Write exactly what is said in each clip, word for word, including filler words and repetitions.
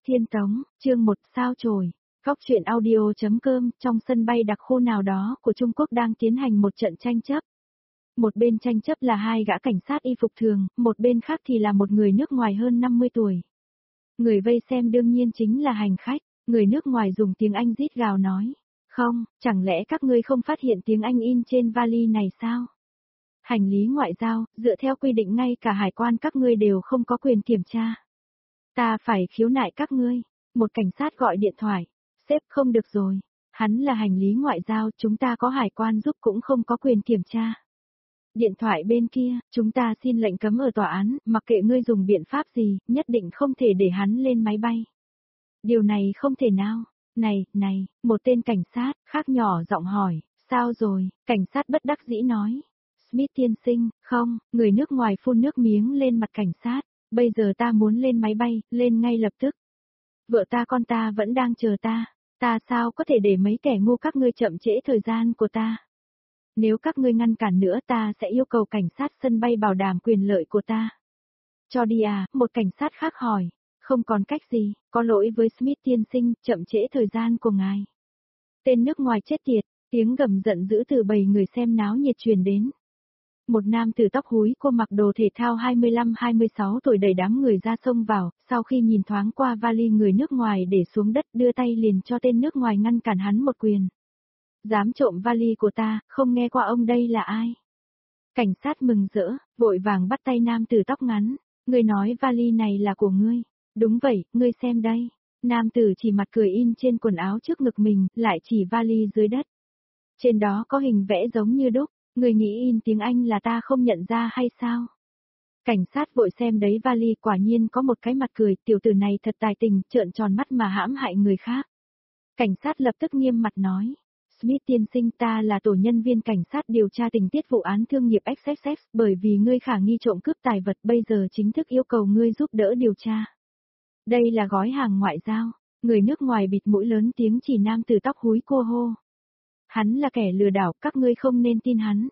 Thiên Tống, chương một sao chổi. Góc truyện audio.com, trong sân bay đặc khu nào đó của Trung Quốc đang tiến hành một trận tranh chấp. Một bên tranh chấp là hai gã cảnh sát y phục thường, một bên khác thì là một người nước ngoài hơn năm mươi tuổi. Người vây xem đương nhiên chính là hành khách, người nước ngoài dùng tiếng Anh rít gào nói. Không, chẳng lẽ các ngươi không phát hiện tiếng Anh in trên vali này sao? Hành lý ngoại giao, dựa theo quy định ngay cả hải quan các ngươi đều không có quyền kiểm tra. Ta phải khiếu nại các ngươi. Một cảnh sát gọi điện thoại. Sếp không được rồi. Hắn là hành lý ngoại giao, chúng ta có hải quan giúp cũng không có quyền kiểm tra. Điện thoại bên kia, chúng ta xin lệnh cấm ở tòa án, mặc kệ ngươi dùng biện pháp gì, nhất định không thể để hắn lên máy bay. Điều này không thể nào. Này, này, một tên cảnh sát, khác nhỏ giọng hỏi, sao rồi, cảnh sát bất đắc dĩ nói. Smith tiên sinh, không, người nước ngoài phun nước miếng lên mặt cảnh sát, bây giờ ta muốn lên máy bay, lên ngay lập tức. Vợ ta con ta vẫn đang chờ ta, ta sao có thể để mấy kẻ ngu các ngươi chậm trễ thời gian của ta. Nếu các ngươi ngăn cản nữa ta sẽ yêu cầu cảnh sát sân bay bảo đảm quyền lợi của ta. Cho đi à, một cảnh sát khác hỏi, không còn cách gì, có lỗi với Smith tiên sinh, chậm trễ thời gian của ngài. Tên nước ngoài chết tiệt, tiếng gầm giận dữ từ bầy người xem náo nhiệt truyền đến. Một nam tử tóc húi cô mặc đồ thể thao hai mươi lăm hai mươi sáu tuổi đẩy đám người ra sông vào, sau khi nhìn thoáng qua vali người nước ngoài để xuống đất đưa tay liền cho tên nước ngoài ngăn cản hắn một quyền. Dám trộm vali của ta, không nghe qua ông đây là ai? Cảnh sát mừng rỡ, vội vàng bắt tay nam tử tóc ngắn, ngươi nói vali này là của ngươi. Đúng vậy, ngươi xem đây. Nam tử chỉ mặt cười in trên quần áo trước ngực mình, lại chỉ vali dưới đất. Trên đó có hình vẽ giống như đúc. Người nghĩ in tiếng Anh là ta không nhận ra hay sao? Cảnh sát vội xem đấy vali quả nhiên có một cái mặt cười, tiểu tử này thật tài tình, trợn tròn mắt mà hãm hại người khác. Cảnh sát lập tức nghiêm mặt nói, Smith tiên sinh ta là tổ nhân viên cảnh sát điều tra tình tiết vụ án thương nghiệp ích ích ích, bởi vì ngươi khả nghi trộm cướp tài vật bây giờ chính thức yêu cầu ngươi giúp đỡ điều tra. Đây là gói hàng ngoại giao, người nước ngoài bịt mũi lớn tiếng chỉ nam tử tóc húi cô hô. Hắn là kẻ lừa đảo, các ngươi không nên tin hắn.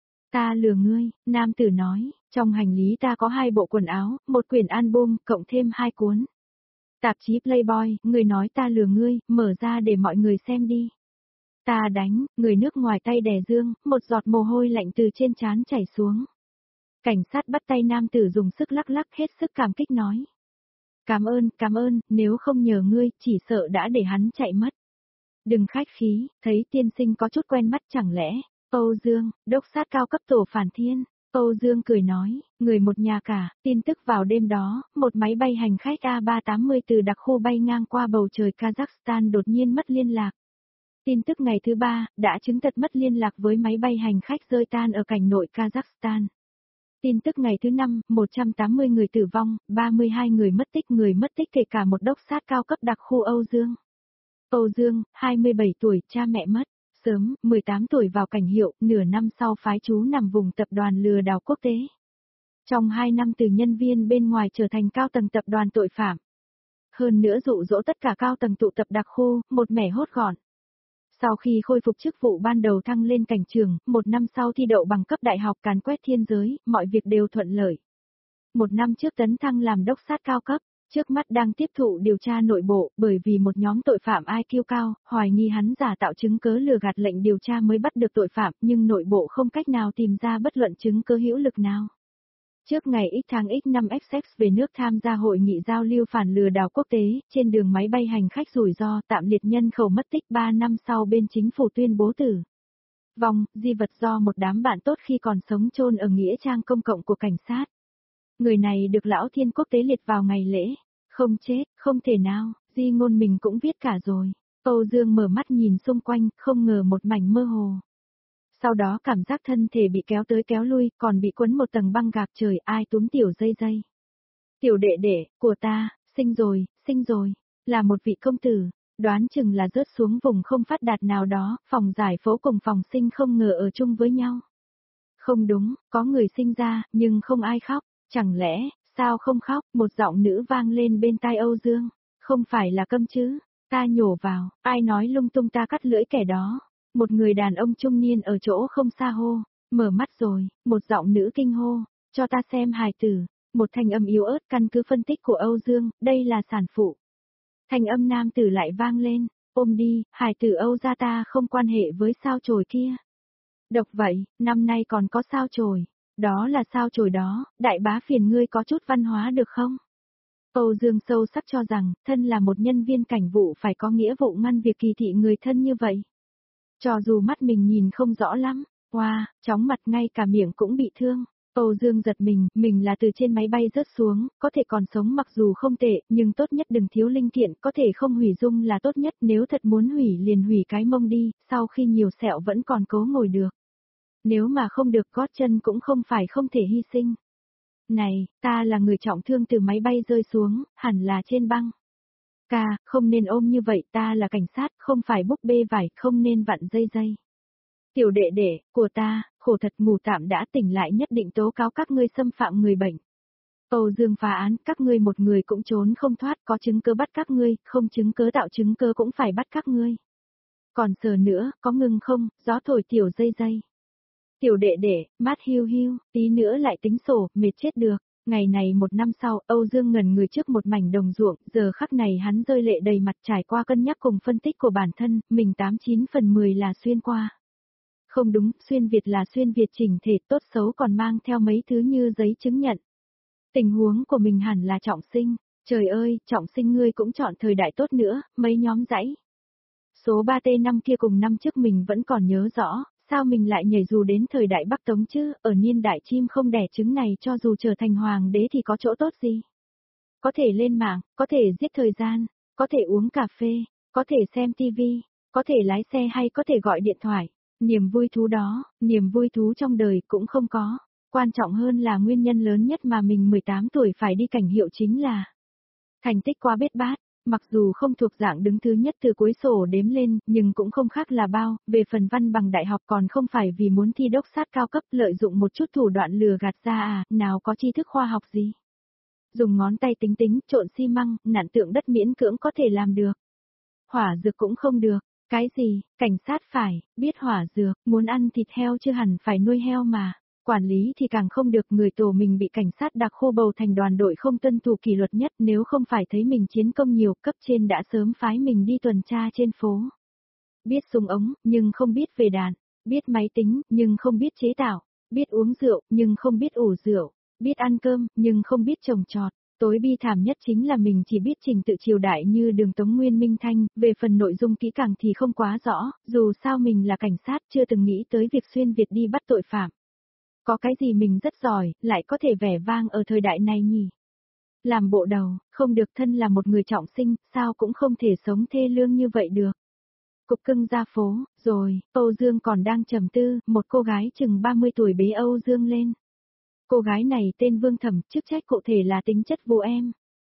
Ta lừa ngươi, nam tử nói, trong hành lý ta có hai bộ quần áo, một quyển album, cộng thêm hai cuốn. Tạp chí Playboy, người nói ta lừa ngươi, mở ra để mọi người xem đi. Ta đánh, người nước ngoài tay đè dương, một giọt mồ hôi lạnh từ trên trán chảy xuống. Cảnh sát bắt tay nam tử dùng sức lắc lắc hết sức cảm kích nói. Cảm ơn, cảm ơn, nếu không nhờ ngươi, chỉ sợ đã để hắn chạy mất. Đừng khách khí, thấy tiên sinh có chút quen mắt chẳng lẽ, Âu Dương, đốc sát cao cấp tổ phản thiên, Âu Dương cười nói, người một nhà cả, tin tức vào đêm đó, một máy bay hành khách A ba tám mươi từ đặc khu bay ngang qua bầu trời Kazakhstan đột nhiên mất liên lạc. Tin tức ngày thứ ba, đã chứng thật mất liên lạc với máy bay hành khách rơi tan ở cảnh nội Kazakhstan. Tin tức ngày thứ năm, một trăm tám mươi người tử vong, ba mươi hai người mất tích, người mất tích kể cả một đốc sát cao cấp đặc khu Âu Dương. Âu Dương, hai mươi bảy tuổi, cha mẹ mất, sớm, mười tám tuổi vào cảnh hiệu, nửa năm sau phái trú nằm vùng tập đoàn lừa đảo quốc tế. Trong hai năm từ nhân viên bên ngoài trở thành cao tầng tập đoàn tội phạm. Hơn nữa dụ dỗ tất cả cao tầng tụ tập đặc khu, một mẻ hốt gọn. Sau khi khôi phục chức vụ ban đầu thăng lên cảnh trường, một năm sau thi đậu bằng cấp đại học càn quét thiên giới, mọi việc đều thuận lợi. Một năm trước tấn thăng làm đốc sát cao cấp. Trước mắt đang tiếp thụ điều tra nội bộ, bởi vì một nhóm tội phạm i kiu cao, hoài nghi hắn giả tạo chứng cớ lừa gạt lệnh điều tra mới bắt được tội phạm, nhưng nội bộ không cách nào tìm ra bất luận chứng cớ hữu lực nào. Trước ngày X tháng X năm ích ích về nước tham gia hội nghị giao lưu phản lừa đảo quốc tế, trên đường máy bay hành khách rủi ro tạm liệt nhân khẩu mất tích ba năm sau bên chính phủ tuyên bố tử vong, di vật do một đám bạn tốt khi còn sống chôn ở nghĩa trang công cộng của cảnh sát. Người này được Lão Thiên quốc tế liệt vào ngày lễ. Không chết, không thể nào, di ngôn mình cũng viết cả rồi. Âu Dương mở mắt nhìn xung quanh, không ngờ một mảnh mơ hồ. Sau đó cảm giác thân thể bị kéo tới kéo lui, còn bị quấn một tầng băng gạc trời, ai túm tiểu dây dây. Tiểu đệ đệ, của ta, sinh rồi, sinh rồi, là một vị công tử, đoán chừng là rớt xuống vùng không phát đạt nào đó, phòng giải phẫu cùng phòng sinh không ngờ ở chung với nhau. Không đúng, có người sinh ra, nhưng không ai khóc, chẳng lẽ... Sao không khóc, một giọng nữ vang lên bên tai Âu Dương, không phải là Câm chứ, ta nhổ vào, ai nói lung tung ta cắt lưỡi kẻ đó, một người đàn ông trung niên ở chỗ không xa hô, mở mắt rồi, một giọng nữ kinh hô, cho ta xem hài tử, một thanh âm yếu ớt căn cứ phân tích của Âu Dương, đây là sản phụ. Thanh âm nam tử lại vang lên, ôm đi, hài tử Âu gia ta không quan hệ với sao chổi kia. Độc vậy, năm nay còn có sao chổi. Đó là sao chổi đó, đại bá phiền ngươi có chút văn hóa được không? Âu Dương sâu sắc cho rằng, thân là một nhân viên cảnh vụ phải có nghĩa vụ ngăn việc kỳ thị người thân như vậy. Cho dù mắt mình nhìn không rõ lắm, wow, chóng mặt ngay cả miệng cũng bị thương. Âu Dương giật mình, mình là từ trên máy bay rớt xuống, có thể còn sống mặc dù không tệ, nhưng tốt nhất đừng thiếu linh kiện, có thể không hủy dung là tốt nhất, nếu thật muốn hủy liền hủy cái mông đi, sau khi nhiều sẹo vẫn còn cố ngồi được. Nếu mà không được gót chân cũng không phải không thể hy sinh. Này, ta là người trọng thương từ máy bay rơi xuống, hẳn là trên băng. Ca, không nên ôm như vậy, ta là cảnh sát, không phải búp bê vải, không nên vặn dây dây. Tiểu đệ đệ, của ta, khổ thật ngủ tạm đã tỉnh lại nhất định tố cáo các ngươi xâm phạm người bệnh. Âu Dương phá án, các ngươi một người cũng trốn không thoát, có chứng cứ bắt các ngươi, không chứng cứ tạo chứng cứ cũng phải bắt các ngươi. Còn sờ nữa, có ngừng không, gió thổi tiểu dây dây. Tiểu đệ đệ, mát hiu hiu, tí nữa lại tính sổ, mệt chết được. Ngày này một năm sau, Âu Dương ngẩn người trước một mảnh đồng ruộng, giờ khắc này hắn rơi lệ đầy mặt trải qua cân nhắc cùng phân tích của bản thân, mình tám chín phần mười là xuyên qua. Không đúng, xuyên Việt là xuyên Việt chỉnh thể tốt xấu còn mang theo mấy thứ như giấy chứng nhận. Tình huống của mình hẳn là trọng sinh, trời ơi, trọng sinh ngươi cũng chọn thời đại tốt nữa, mấy nhóm dãy. Số ba T năm kia cùng năm trước mình vẫn còn nhớ rõ, sao mình lại nhảy dù đến thời đại Bắc Tống chứ, ở niên đại chim không đẻ trứng này cho dù trở thành hoàng đế thì có chỗ tốt gì. Có thể lên mạng, có thể giết thời gian, có thể uống cà phê, có thể xem tivi, có thể lái xe hay có thể gọi điện thoại. Niềm vui thú đó, niềm vui thú trong đời cũng không có. Quan trọng hơn là nguyên nhân lớn nhất mà mình mười tám tuổi phải đi cảnh hiệu chính là thành tích quá bết bát. Mặc dù không thuộc dạng đứng thứ nhất từ cuối sổ đếm lên, nhưng cũng không khác là bao, về phần văn bằng đại học còn không phải vì muốn thi đốc sát cao cấp lợi dụng một chút thủ đoạn lừa gạt ra à, nào có tri thức khoa học gì. Dùng ngón tay tính tính, trộn xi măng, nặn tượng đất miễn cưỡng có thể làm được. Hỏa dược cũng không được, cái gì, cảnh sát phải, biết hỏa dược, muốn ăn thịt heo chứ hẳn phải nuôi heo mà. Quản lý thì càng không được, người tổ mình bị cảnh sát đặc khu bầu thành đoàn đội không tuân thủ kỷ luật nhất, nếu không phải thấy mình chiến công nhiều, cấp trên đã sớm phái mình đi tuần tra trên phố. Biết súng ống, nhưng không biết về đạn, biết máy tính, nhưng không biết chế tạo, biết uống rượu, nhưng không biết ủ rượu, biết ăn cơm, nhưng không biết trồng trọt. Tối bi thảm nhất chính là mình chỉ biết trình tự triều đại như đường Tống Nguyên Minh Thanh, về phần nội dung kỹ càng thì không quá rõ, dù sao mình là cảnh sát chưa từng nghĩ tới việc xuyên Việt đi bắt tội phạm. Có cái gì mình rất giỏi, lại có thể vẻ vang ở thời đại này nhỉ? Làm bộ đầu, không được, thân là một người trọng sinh, sao cũng không thể sống thê lương như vậy được. Cục cưng ra phố, rồi, Âu Dương còn đang trầm tư, một cô gái chừng ba mươi tuổi bế Âu Dương lên. Cô gái này tên Vương Thẩm, chức trách cụ thể là tính chất vụ em.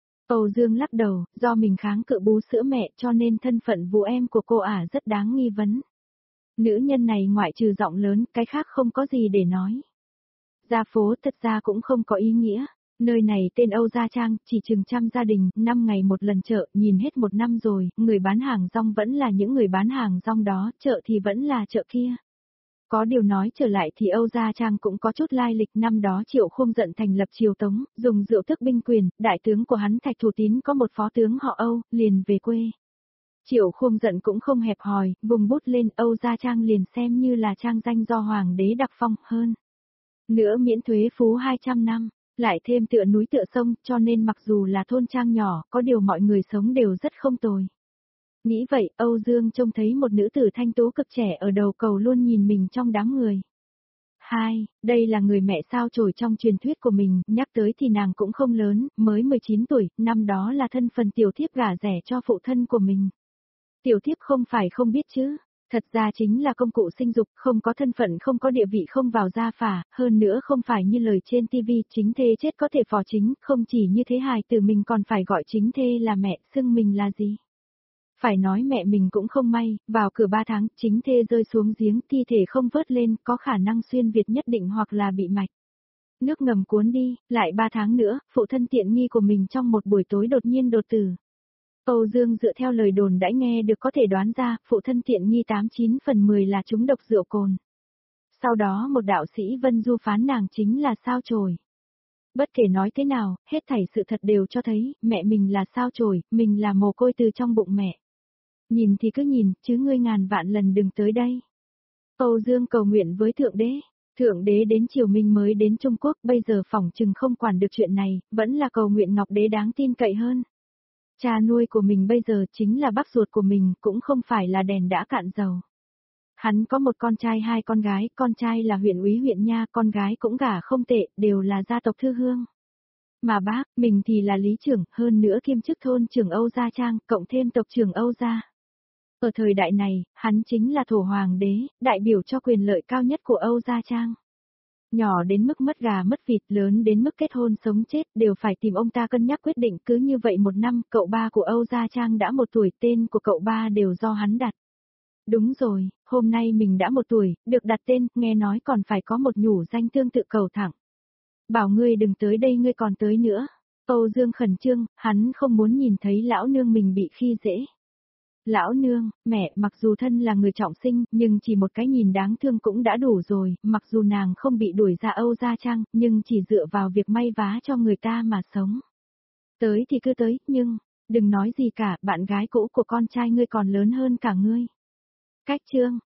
Âu Dương lắc đầu, do mình kháng cự bú sữa mẹ cho nên thân phận vụ em của cô ả rất đáng nghi vấn. Nữ nhân này ngoại trừ giọng lớn, cái khác không có gì để nói. Ra phố thật ra cũng không có ý nghĩa. Nơi này tên Âu Gia Trang, chỉ chừng trăm gia đình, năm ngày một lần chợ, nhìn hết một năm rồi, người bán hàng rong vẫn là những người bán hàng rong đó, chợ thì vẫn là chợ kia. Có điều nói trở lại thì Âu Gia Trang cũng có chút lai lịch, năm đó Triệu Khung giận thành lập triều Tống, dùng rượu thức binh quyền, đại tướng của hắn Thạch Thủ Tín có một phó tướng họ Âu, liền về quê. Triệu Khung giận cũng không hẹp hòi, vùng bút lên Âu Gia Trang liền xem như là trang danh do hoàng đế đặc phong hơn. Nữa miễn thuế phú hai trăm năm, lại thêm tựa núi tựa sông, cho nên mặc dù là thôn trang nhỏ, có điều mọi người sống đều rất không tồi. Nghĩ vậy, Âu Dương trông thấy một nữ tử thanh tú cực trẻ ở đầu cầu luôn nhìn mình trong đám người. Hai, đây là người mẹ sao chổi trong truyền thuyết của mình, nhắc tới thì nàng cũng không lớn, mới mười chín tuổi, năm đó là thân phần tiểu thiếp gả rẻ cho phụ thân của mình. Tiểu thiếp không phải không biết chứ. Thật ra chính là công cụ sinh dục, không có thân phận, không có địa vị, không vào gia phả, hơn nữa không phải như lời trên tivi, chính thê chết có thể phò chính, không chỉ như thế hài từ mình còn phải gọi chính thê là mẹ, xưng mình là gì. Phải nói mẹ mình cũng không may, vào cửa ba tháng, chính thê rơi xuống giếng, thi thể không vớt lên, có khả năng xuyên Việt nhất định hoặc là bị mạch. Nước ngầm cuốn đi, lại ba tháng nữa, phụ thân tiện nghi của mình trong một buổi tối đột nhiên đột tử. Âu Dương dựa theo lời đồn đãi nghe được có thể đoán ra, phụ thân tiện nghi tám chín phần mười là trúng độc rượu cồn. Sau đó một đạo sĩ Vân Du phán nàng chính là sao chổi. Bất kể nói thế nào, hết thảy sự thật đều cho thấy, mẹ mình là sao chổi, mình là mồ côi từ trong bụng mẹ. Nhìn thì cứ nhìn, chứ ngươi ngàn vạn lần đừng tới đây. Âu Dương cầu nguyện với Thượng Đế. Thượng Đế đến triều Minh mới đến Trung Quốc, bây giờ phỏng chừng không quản được chuyện này, vẫn là cầu nguyện Ngọc Đế đáng tin cậy hơn. Cha nuôi của mình bây giờ chính là bác ruột của mình, cũng không phải là đèn đã cạn dầu. Hắn có một con trai hai con gái, con trai là huyện úy huyện nha, con gái cũng gả không tệ, đều là gia tộc thư hương. Mà bác, mình thì là lý trưởng, hơn nữa kiêm chức thôn trưởng Âu Gia Trang, cộng thêm tộc trưởng Âu Gia. Ở thời đại này, hắn chính là thổ hoàng đế, đại biểu cho quyền lợi cao nhất của Âu Gia Trang. Nhỏ đến mức mất gà mất vịt, lớn đến mức kết hôn sống chết, đều phải tìm ông ta cân nhắc quyết định. Cứ như vậy một năm, cậu ba của Âu Gia Trang đã một tuổi, tên của cậu ba đều do hắn đặt. Đúng rồi, hôm nay mình đã một tuổi, được đặt tên, nghe nói còn phải có một nhủ danh tương tự cầu thẳng. Bảo ngươi đừng tới đây ngươi còn tới nữa. Âu Dương khẩn trương, hắn không muốn nhìn thấy lão nương mình bị khi dễ. Lão nương, mẹ, mặc dù thân là người trọng sinh, nhưng chỉ một cái nhìn đáng thương cũng đã đủ rồi, mặc dù nàng không bị đuổi ra Âu Gia Trang, nhưng chỉ dựa vào việc may vá cho người ta mà sống. Tới thì cứ tới, nhưng, đừng nói gì cả, bạn gái cũ của con trai ngươi còn lớn hơn cả ngươi. Cách chương